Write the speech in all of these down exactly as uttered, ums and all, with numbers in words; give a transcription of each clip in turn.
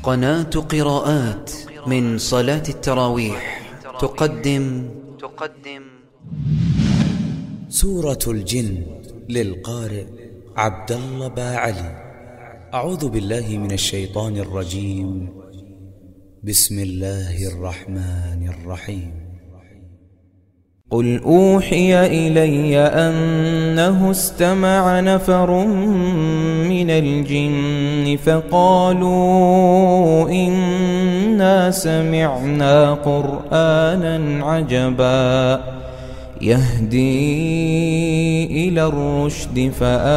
قناة قراءات من صلاة التراويح تقدم تقدم سورة الجن للقارئ عبد الله باعلي. أعوذ بالله من الشيطان الرجيم. بسم الله الرحمن الرحيم. قل أوحي إلي أنه استمع نفر من الجن فقالوا إنا سمعنا قرآنا عجبا يهدي إلى الرشد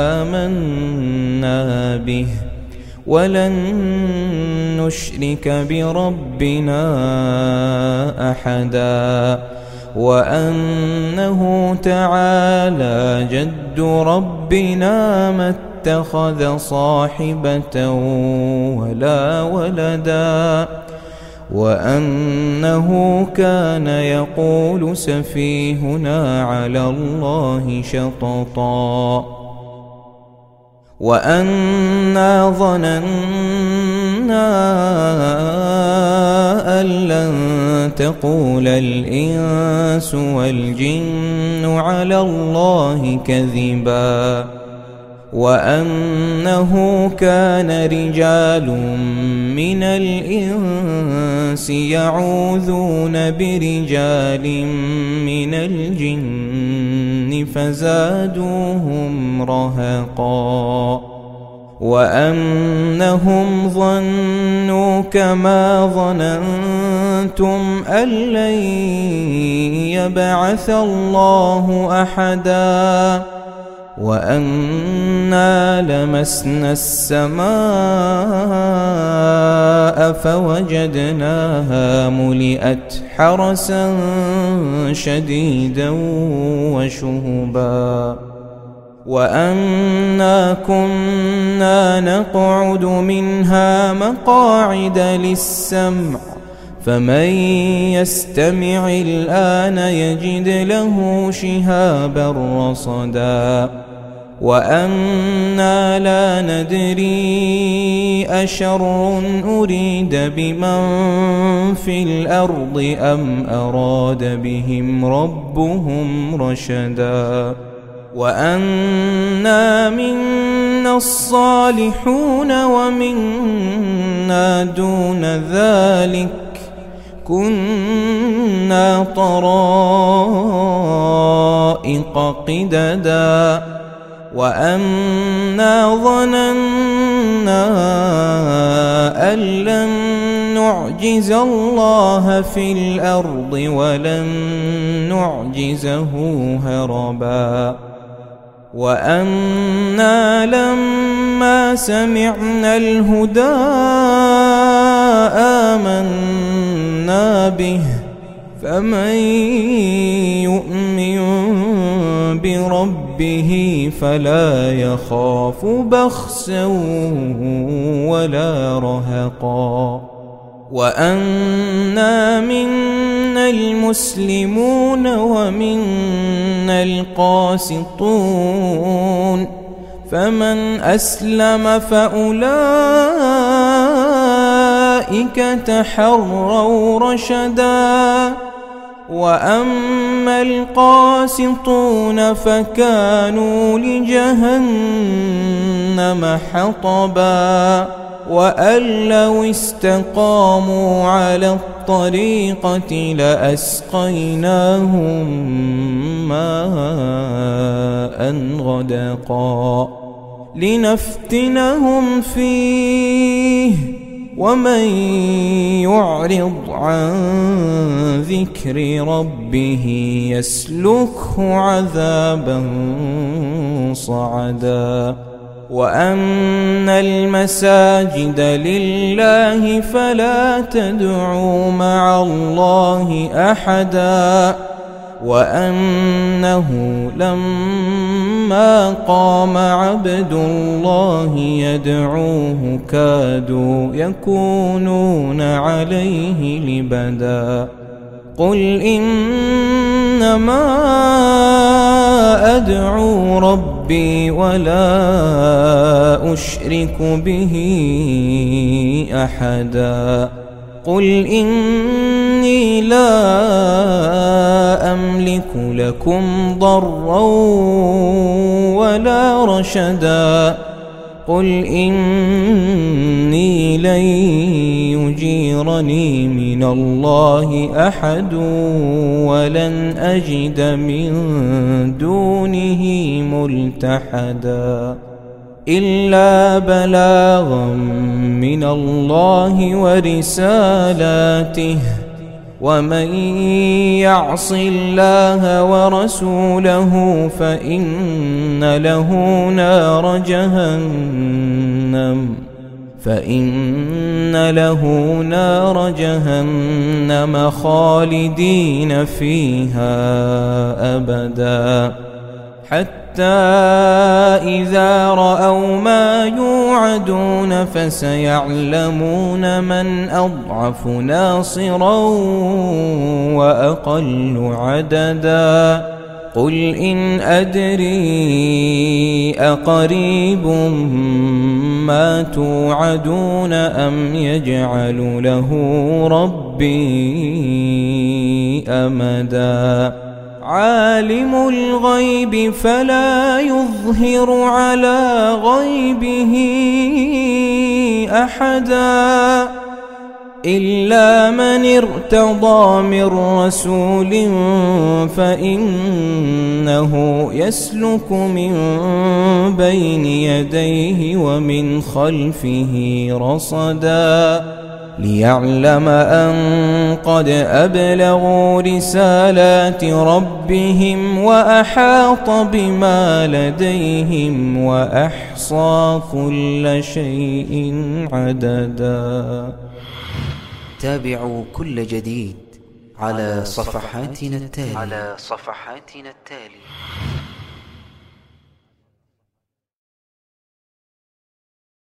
فآمنا به ولن نشرك بربنا أحدا وأنه تعالى جد ربنا ما اتخذ صاحبة ولا ولدا وأنه كان يقول سفيهنا على الله شططا وأنا ظننا أن لن تقول الإنس والجن على الله كذبا وأنه كان رجال من الإنس يعوذون برجال من الجن فزادوهم رهقا وأنهم ظنوا كما ظننتم أن لن يبعث الله أحدا وأنا لمسنا السماء فوجدناها ملئت حرسا شديدا وشهبا وأنا كنا نقعد منها مقاعد للسمع فمن يستمع الآن يجد له شهابا رصدا وأنا لا ندري أشر أريد بمن في الأرض أم أراد بهم ربهم رشدا وأنا منا الصالحون ومنا دون ذلك كنا طرائق قددا وأنا ظننا أن لن نعجز الله في الأرض ولن نعجزه هربا وأنا لما سمعنا الهدى آمنا به فمن يؤمن بربه فلا يخاف بخسا ولا رهقا وأنا منا المسلمون ومنا القاسطون فمن أسلم فأولئك تحروا رشدا وأما القاسطون فكانوا لجهنم حطبا وأن لو استقاموا على الطريقة لأسقيناهم ماء غدقا لنفتنهم فيه ومن يعرض عن ذكر ربه يسلكه عذابا صعدا وأن المساجد لله فلا تدعوا مع الله أحدا وأنه لما قام عبد الله يدعوه كادوا يكونون عليه لبدا قل إنما أدعو ربي ولا أشرك به أحدا قل إني لا أملك لكم ضرا ولا رشدا قل إني لن يجيرني من الله أحد ولن أجد من دونه ملتحدا إلا بلاغا من الله ورسالاته ومن يعص الله ورسوله فإن له نار جهنم فإن له نار جهنم خالدين فيها أبدا حتى إذا رأوا ما يوعدون فسيعلمون من أضعف ناصرا وأقل عددا قل إن أدري أقريب ما توعدون أم يجعل له ربي أمدا عالم الغيب فلا يظهر على غيبه أحدا إلا من ارتضى من رسول فإنه يسلك من بين يديه ومن خلفه رصدا ليعلم أن قد أبلغوا رسالات ربهم وأحاط بما لديهم وأحصى كل شيء عددا. تابعوا كل جديد على صفحاتنا التالية على صفحاتنا التالية